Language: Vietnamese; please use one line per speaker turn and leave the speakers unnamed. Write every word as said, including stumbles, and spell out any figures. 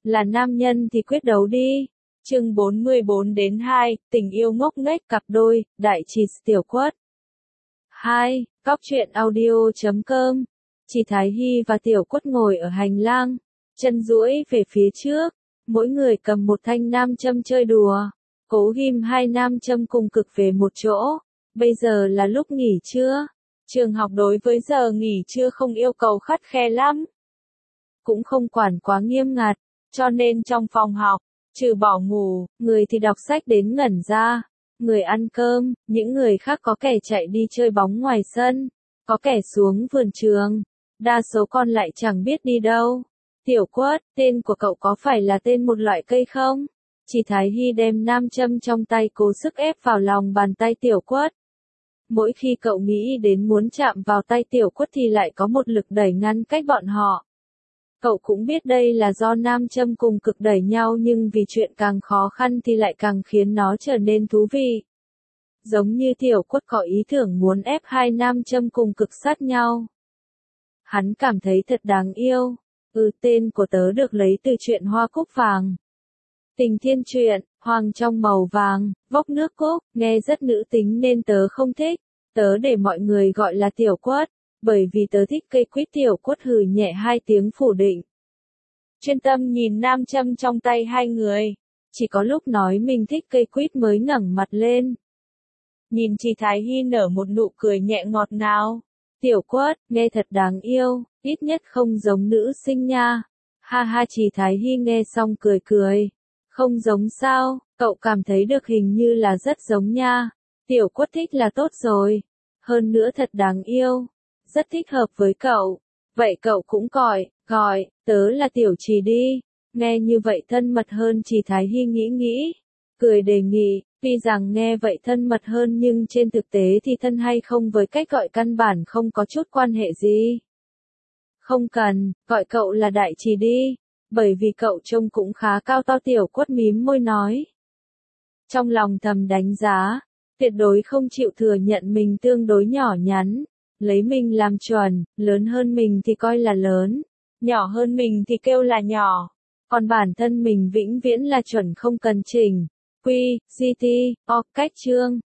là nam nhân thì quyết đấu đi. Chương bốn mươi bốn đến hai, tình yêu ngốc nghếch cặp đôi, đại trì tiểu quất. hai. Góc truyện audio chấm com. Chị Thái Hy và Tiểu Quất ngồi ở hành lang, chân duỗi về phía trước, mỗi người cầm một thanh nam châm chơi đùa. Cố ghim hai nam châm cùng cực về một chỗ. Bây giờ là lúc nghỉ trưa. Trường học đối với giờ nghỉ trưa không yêu cầu khắt khe lắm, cũng không quản quá nghiêm ngặt, cho nên trong phòng học, trừ bỏ ngủ, người thì đọc sách đến ngẩn ra, người ăn cơm, những người khác có kẻ chạy đi chơi bóng ngoài sân, có kẻ xuống vườn trường, đa số còn lại chẳng biết đi đâu. Tiểu Quất, tên của cậu có phải là tên một loại cây không? Chị Thái Hy đem nam châm trong tay cố sức ép vào lòng bàn tay Tiểu Quất. Mỗi khi cậu nghĩ đến muốn chạm vào tay Tiểu Quất thì lại có một lực đẩy ngăn cách bọn họ. Cậu cũng biết đây là do nam châm cùng cực đẩy nhau, nhưng vì chuyện càng khó khăn thì lại càng khiến nó trở nên thú vị. Giống như Tiểu Quất có ý tưởng muốn ép hai nam châm cùng cực sát nhau. Hắn cảm thấy thật đáng yêu. Ừ, tên của tớ được lấy từ truyện Hoa Cúc Vàng. Tình thiên truyện, hoàng trong màu vàng, vốc nước cúc, nghe rất nữ tính nên tớ không thích. Tớ để mọi người gọi là Tiểu Quất, bởi vì tớ thích cây quýt. Tiểu Quất hừ nhẹ hai tiếng phủ định. Chuyên tâm nhìn nam châm trong tay hai người. Chỉ có lúc nói mình thích cây quýt mới ngẩng mặt lên. Nhìn chị Thái Hy nở một nụ cười nhẹ ngọt ngào. Tiểu Quất, nghe thật đáng yêu, ít nhất không giống nữ sinh nha. Ha ha, chị Thái Hy nghe xong cười cười. Không giống sao, cậu cảm thấy được, hình như là rất giống nha. Tiểu Quất thích là tốt rồi. Hơn nữa thật đáng yêu. Rất thích hợp với cậu. Vậy cậu cũng gọi, gọi, tớ là Tiểu Trì đi. Nghe như vậy thân mật hơn. Chị Thái Hy nghĩ nghĩ. Cười đề nghị, tuy rằng nghe vậy thân mật hơn nhưng trên thực tế thì thân hay không với cách gọi căn bản không có chút quan hệ gì. Không cần, gọi cậu là Đại Trì đi. Bởi vì cậu trông cũng khá cao to. Tiểu Quất mím môi nói. Trong lòng thầm đánh giá, tuyệt đối không chịu thừa nhận mình tương đối nhỏ nhắn. Lấy mình làm chuẩn, lớn hơn mình thì coi là lớn, nhỏ hơn mình thì kêu là nhỏ. Còn bản thân mình vĩnh viễn là chuẩn không cần chỉnh. Quy, giê tê, o, cách chương.